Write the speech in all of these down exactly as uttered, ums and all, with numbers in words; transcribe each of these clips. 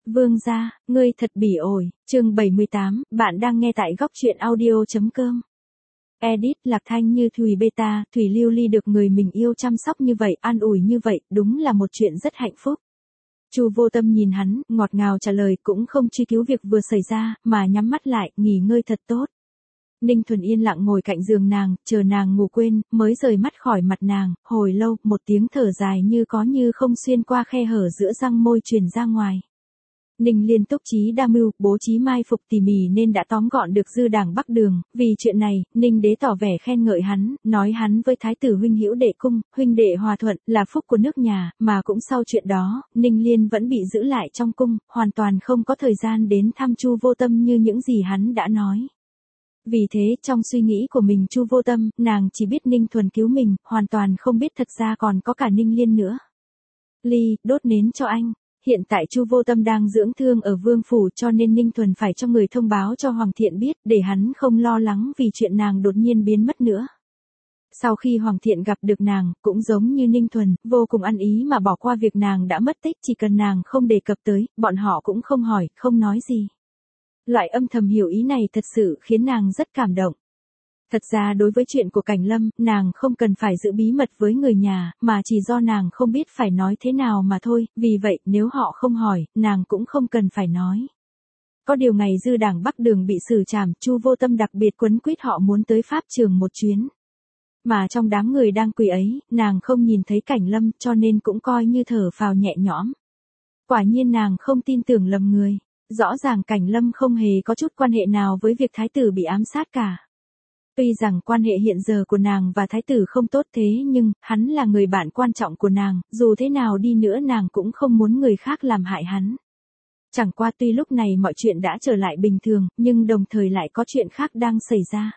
Vương gia, ngươi thật bỉ ổi, chương bảy mươi tám, bạn đang nghe tại góc truyện audio.com. Edit, Lạc Thanh như Thùy Beta, Thủy Lưu Ly được người mình yêu chăm sóc như vậy, an ủi như vậy, đúng là một chuyện rất hạnh phúc. Chu Vô Tâm nhìn hắn, ngọt ngào trả lời, cũng không truy cứu việc vừa xảy ra, mà nhắm mắt lại, nghỉ ngơi thật tốt. Ninh Thuần yên lặng ngồi cạnh giường nàng, chờ nàng ngủ quên, mới rời mắt khỏi mặt nàng, hồi lâu, một tiếng thở dài như có như không xuyên qua khe hở giữa răng môi truyền ra ngoài. Ninh Liên túc trí đa mưu, bố trí mai phục tỉ mỉ nên đã tóm gọn được dư đảng Bắc Đường, vì chuyện này, Ninh đế tỏ vẻ khen ngợi hắn, nói hắn với thái tử huynh hữu đệ cung, huynh đệ hòa thuận, là phúc của nước nhà, mà cũng sau chuyện đó, Ninh Liên vẫn bị giữ lại trong cung, hoàn toàn không có thời gian đến thăm Chu Vô Tâm như những gì hắn đã nói. Vì thế, trong suy nghĩ của mình Chu Vô Tâm, nàng chỉ biết Ninh Thuần cứu mình, hoàn toàn không biết thật ra còn có cả Ninh Liên nữa. Ly, đốt nến cho anh. Hiện tại Chu Vô Tâm đang dưỡng thương ở Vương phủ, cho nên Ninh Thuần phải cho người thông báo cho Hoàng Thiện biết, để hắn không lo lắng vì chuyện nàng đột nhiên biến mất nữa. Sau khi Hoàng Thiện gặp được nàng, cũng giống như Ninh Thuần, vô cùng ăn ý mà bỏ qua việc nàng đã mất tích, chỉ cần nàng không đề cập tới, bọn họ cũng không hỏi, không nói gì. Loại âm thầm hiểu ý này thật sự khiến nàng rất cảm động. Thật ra đối với chuyện của Cảnh Lâm, nàng không cần phải giữ bí mật với người nhà, mà chỉ do nàng không biết phải nói thế nào mà thôi, vì vậy nếu họ không hỏi, nàng cũng không cần phải nói. Có điều ngày dư đảng Bắc Đường bị xử trảm, Chu Vô Tâm đặc biệt quấn quýt họ muốn tới Pháp Trường một chuyến. Mà trong đám người đang quỳ ấy, nàng không nhìn thấy Cảnh Lâm, cho nên cũng coi như thở phào nhẹ nhõm. Quả nhiên nàng không tin tưởng lầm người. Rõ ràng Cảnh Lâm không hề có chút quan hệ nào với việc thái tử bị ám sát cả. Tuy rằng quan hệ hiện giờ của nàng và thái tử không tốt thế nhưng, hắn là người bạn quan trọng của nàng, dù thế nào đi nữa nàng cũng không muốn người khác làm hại hắn. Chẳng qua tuy lúc này mọi chuyện đã trở lại bình thường, nhưng đồng thời lại có chuyện khác đang xảy ra.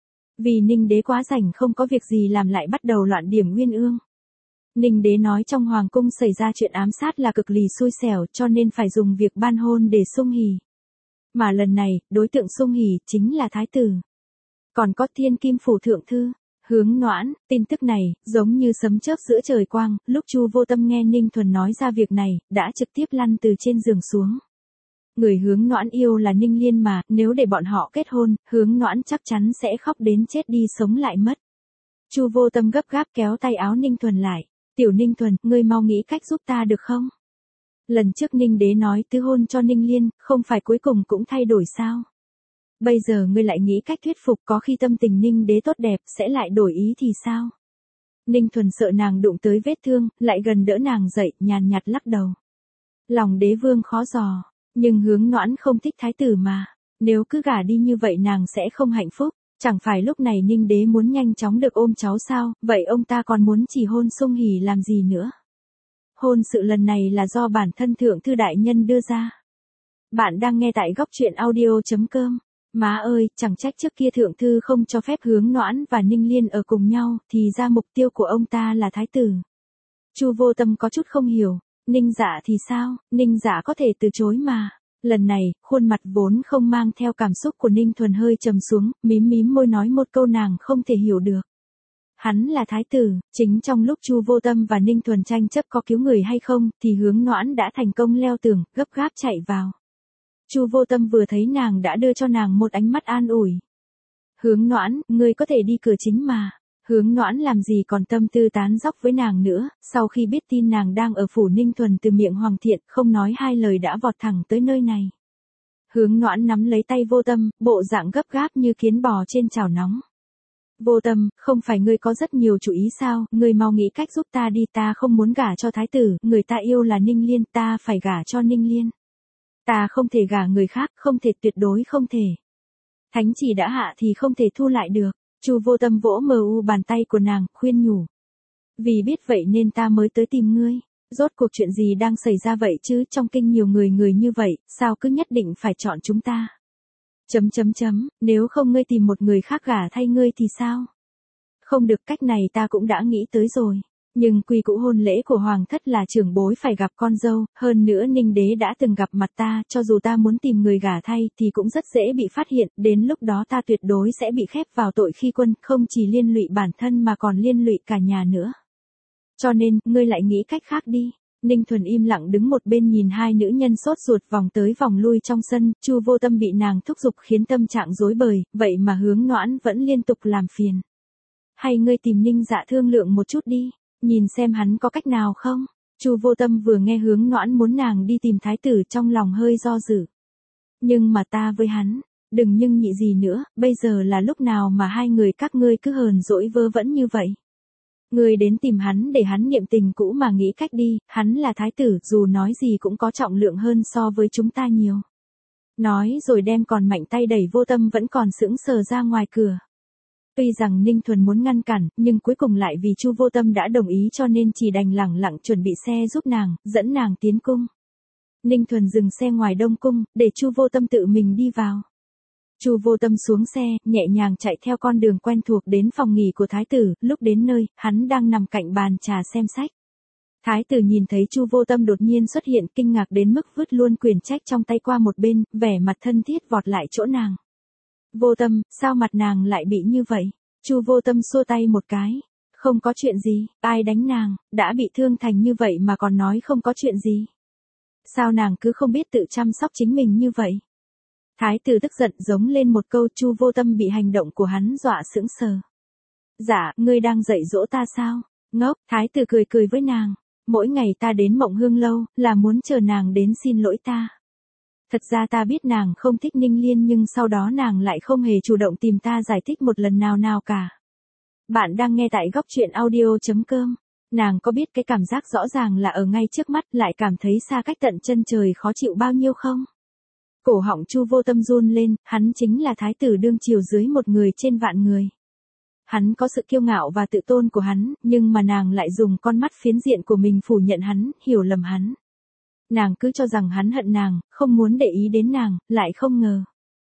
Vì Ninh đế quá rảnh không có việc gì làm lại bắt đầu loạn điểm Uyên Ương. Ninh đế nói trong hoàng cung xảy ra chuyện ám sát là cực lì xui xẻo, cho nên phải dùng việc ban hôn để xung hỉ. Mà lần này, đối tượng xung hỉ chính là thái tử. Còn có Thiên Kim phủ thượng thư, Hướng Noãn. Tin tức này, giống như sấm chớp giữa trời quang, lúc Chu Vô Tâm nghe Ninh Thuần nói ra việc này, đã trực tiếp lăn từ trên giường xuống. Người Hướng Noãn yêu là Ninh Liên mà, nếu để bọn họ kết hôn, Hướng Noãn chắc chắn sẽ khóc đến chết đi sống lại mất. Chu Vô Tâm gấp gáp kéo tay áo Ninh Thuần lại. Tiểu Ninh Thuần, ngươi mau nghĩ cách giúp ta được không? Lần trước Ninh đế nói tứ hôn cho Ninh Liên, không phải cuối cùng cũng thay đổi sao? Bây giờ ngươi lại nghĩ cách thuyết phục, có khi tâm tình Ninh đế tốt đẹp, sẽ lại đổi ý thì sao? Ninh Thuần sợ nàng đụng tới vết thương, lại gần đỡ nàng dậy, nhàn nhạt lắc đầu. Lòng đế vương khó dò, nhưng Hướng Noãn không thích thái tử mà. Nếu cứ gả đi như vậy nàng sẽ không hạnh phúc. Chẳng phải lúc này Ninh đế muốn nhanh chóng được ôm cháu sao, vậy ông ta còn muốn chỉ hôn xung hỉ làm gì nữa? Hôn sự lần này là do bản thân thượng thư đại nhân đưa ra. Bạn đang nghe tại góc truyện audio.com. Má ơi, chẳng trách trước kia thượng thư không cho phép Hướng Noãn và Ninh Liên ở cùng nhau, thì ra mục tiêu của ông ta là thái tử. Chu Vô Tâm có chút không hiểu, Ninh Dạ thì sao, Ninh Dạ có thể từ chối mà. Lần này, khuôn mặt vốn không mang theo cảm xúc của Ninh Thuần hơi trầm xuống, mím mím môi nói một câu nàng không thể hiểu được. Hắn là thái tử, chính trong lúc Chu Vô Tâm và Ninh Thuần tranh chấp có cứu người hay không, thì Hướng Noãn đã thành công leo tường, gấp gáp chạy vào. Chu Vô Tâm vừa thấy nàng đã đưa cho nàng một ánh mắt an ủi. Hướng Noãn, ngươi có thể đi cửa chính mà. Hướng Noãn làm gì còn tâm tư tán dóc với nàng nữa, sau khi biết tin nàng đang ở phủ Ninh Thuần từ miệng Hoàng Thiện, không nói hai lời đã vọt thẳng tới nơi này. Hướng Noãn nắm lấy tay Vô Tâm, bộ dạng gấp gáp như kiến bò trên chảo nóng. Vô Tâm, không phải ngươi có rất nhiều chủ ý sao, ngươi mau nghĩ cách giúp ta đi, ta không muốn gả cho thái tử, người ta yêu là Ninh Liên, ta phải gả cho Ninh Liên. Ta không thể gả người khác, không thể, tuyệt đối không thể. Thánh chỉ đã hạ thì không thể thu lại được. Chu Vô Tâm vỗ mờ u bàn tay của nàng, khuyên nhủ. Vì biết vậy nên ta mới tới tìm ngươi. Rốt cuộc chuyện gì đang xảy ra vậy chứ, trong kinh nhiều người người như vậy, sao cứ nhất định phải chọn chúng ta? Chấm chấm chấm, nếu không ngươi tìm một người khác gả thay ngươi thì sao? Không được, cách này ta cũng đã nghĩ tới rồi. Nhưng quy củ hôn lễ của hoàng thất là trưởng bối phải gặp con dâu, hơn nữa Ninh đế đã từng gặp mặt ta, cho dù ta muốn tìm người gả thay thì cũng rất dễ bị phát hiện, đến lúc đó ta tuyệt đối sẽ bị khép vào tội khi quân, không chỉ liên lụy bản thân mà còn liên lụy cả nhà nữa. Cho nên, ngươi lại nghĩ cách khác đi. Ninh Thuần im lặng đứng một bên nhìn hai nữ nhân sốt ruột vòng tới vòng lui trong sân, Chu Vô Tâm bị nàng thúc giục khiến tâm trạng rối bời, vậy mà Hướng Noãn vẫn liên tục làm phiền. Hay ngươi tìm Ninh Dạ thương lượng một chút đi, nhìn xem hắn có cách nào không? Chu Vô Tâm vừa nghe Hướng Noãn muốn nàng đi tìm thái tử trong lòng hơi do dự. Nhưng mà ta với hắn, đừng nhưng nhị gì nữa, bây giờ là lúc nào mà hai người các ngươi cứ hờn dỗi vơ vẩn như vậy. Ngươi đến tìm hắn để hắn niệm tình cũ mà nghĩ cách đi, hắn là thái tử, dù nói gì cũng có trọng lượng hơn so với chúng ta nhiều. Nói rồi đem còn mạnh tay đẩy Vô Tâm vẫn còn sững sờ ra ngoài cửa. Tuy rằng Ninh Thuần muốn ngăn cản, nhưng cuối cùng lại vì Chu Vô Tâm đã đồng ý cho nên chỉ đành lẳng lặng chuẩn bị xe giúp nàng, dẫn nàng tiến cung. Ninh Thuần dừng xe ngoài Đông Cung, để Chu Vô Tâm tự mình đi vào. Chu Vô Tâm xuống xe, nhẹ nhàng chạy theo con đường quen thuộc đến phòng nghỉ của thái tử, lúc đến nơi, hắn đang nằm cạnh bàn trà xem sách. Thái tử nhìn thấy Chu Vô Tâm đột nhiên xuất hiện, kinh ngạc đến mức vứt luôn quyển trách trong tay qua một bên, vẻ mặt thân thiết vọt lại chỗ nàng. Vô Tâm, sao mặt nàng lại bị như vậy? Chu Vô Tâm xua tay một cái. Không có chuyện gì, ai đánh nàng, đã bị thương thành như vậy mà còn nói không có chuyện gì. Sao nàng cứ không biết tự chăm sóc chính mình như vậy? Thái tử tức giận giống lên một câu. Chu Vô Tâm bị hành động của hắn dọa sững sờ. Dạ, ngươi đang dạy dỗ ta sao? Ngốc, thái tử cười cười với nàng. Mỗi ngày ta đến Mộng Hương Lâu, là muốn chờ nàng đến xin lỗi ta. Thật ra ta biết nàng không thích Ninh Liên nhưng sau đó nàng lại không hề chủ động tìm ta giải thích một lần nào nào cả. Bạn đang nghe tại góc truyện audio chấm com. Nàng có biết cái cảm giác rõ ràng là ở ngay trước mắt lại cảm thấy xa cách tận chân trời khó chịu bao nhiêu không? Cổ họng Chu Vô Tâm run lên, hắn chính là thái tử đương triều dưới một người trên vạn người. Hắn có sự kiêu ngạo và tự tôn của hắn, nhưng mà nàng lại dùng con mắt phiến diện của mình phủ nhận hắn, hiểu lầm hắn. Nàng cứ cho rằng hắn hận nàng, không muốn để ý đến nàng, lại không ngờ.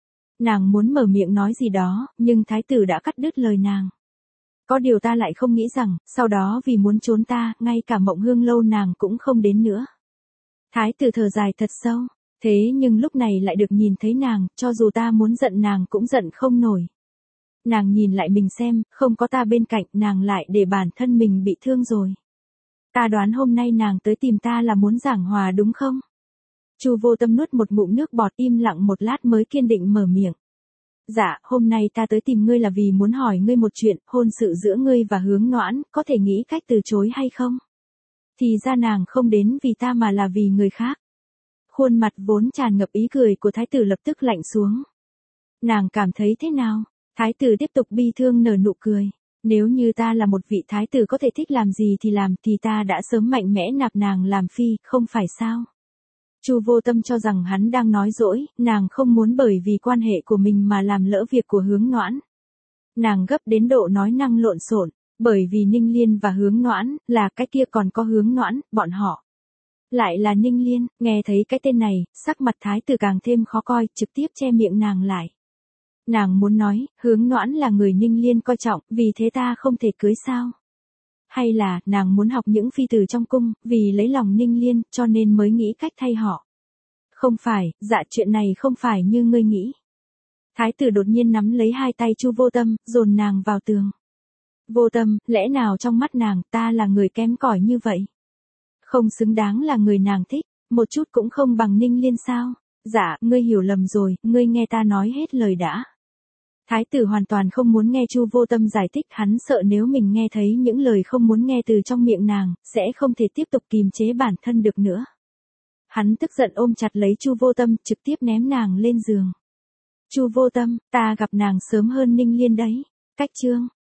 Nàng muốn mở miệng nói gì đó, nhưng thái tử đã cắt đứt lời nàng. Có điều ta lại không nghĩ rằng, sau đó vì muốn trốn ta, ngay cả Mộng Hương Lâu nàng cũng không đến nữa. Thái tử thở dài thật sâu, thế nhưng lúc này lại được nhìn thấy nàng, cho dù ta muốn giận nàng cũng giận không nổi. Nàng nhìn lại mình xem, không có ta bên cạnh, nàng lại để bản thân mình bị thương rồi. Ta đoán hôm nay nàng tới tìm ta là muốn giảng hòa đúng không? Chu Vô Tâm nuốt một ngụm nước bọt, im lặng một lát mới kiên định mở miệng. Dạ, hôm nay ta tới tìm ngươi là vì muốn hỏi ngươi một chuyện, hôn sự giữa ngươi và Hướng Noãn, có thể nghĩ cách từ chối hay không? Thì ra nàng không đến vì ta mà là vì người khác. Khuôn mặt vốn tràn ngập ý cười của thái tử lập tức lạnh xuống. Nàng cảm thấy thế nào? Thái tử tiếp tục bi thương nở nụ cười. Nếu như ta là một vị thái tử có thể thích làm gì thì làm thì ta đã sớm mạnh mẽ nạp nàng làm phi, không phải sao? Chu Vô Tâm cho rằng hắn đang nói dỗi, nàng không muốn bởi vì quan hệ của mình mà làm lỡ việc của Hướng Noãn. Nàng gấp đến độ nói năng lộn xộn, bởi vì Ninh Liên và Hướng Noãn, là cái kia còn có Hướng Noãn, bọn họ. Lại là Ninh Liên, nghe thấy cái tên này, sắc mặt thái tử càng thêm khó coi, trực tiếp che miệng nàng lại. Nàng muốn nói, Hướng Noãn là người Ninh Liên coi trọng, vì thế ta không thể cưới sao? Hay là, nàng muốn học những phi tử trong cung, vì lấy lòng Ninh Liên, cho nên mới nghĩ cách thay họ? Không phải, dạ chuyện này không phải như ngươi nghĩ. Thái tử đột nhiên nắm lấy hai tay Chu Vô Tâm, dồn nàng vào tường. Vô Tâm, lẽ nào trong mắt nàng, ta là người kém cỏi như vậy? Không xứng đáng là người nàng thích, một chút cũng không bằng Ninh Liên sao? Dạ, ngươi hiểu lầm rồi, ngươi nghe ta nói hết lời đã. Thái tử hoàn toàn không muốn nghe Chu Vô Tâm giải thích, hắn sợ nếu mình nghe thấy những lời không muốn nghe từ trong miệng nàng, sẽ không thể tiếp tục kìm chế bản thân được nữa. Hắn tức giận ôm chặt lấy Chu Vô Tâm, trực tiếp ném nàng lên giường. Chu Vô Tâm, ta gặp nàng sớm hơn Ninh Liên đấy. Cách chương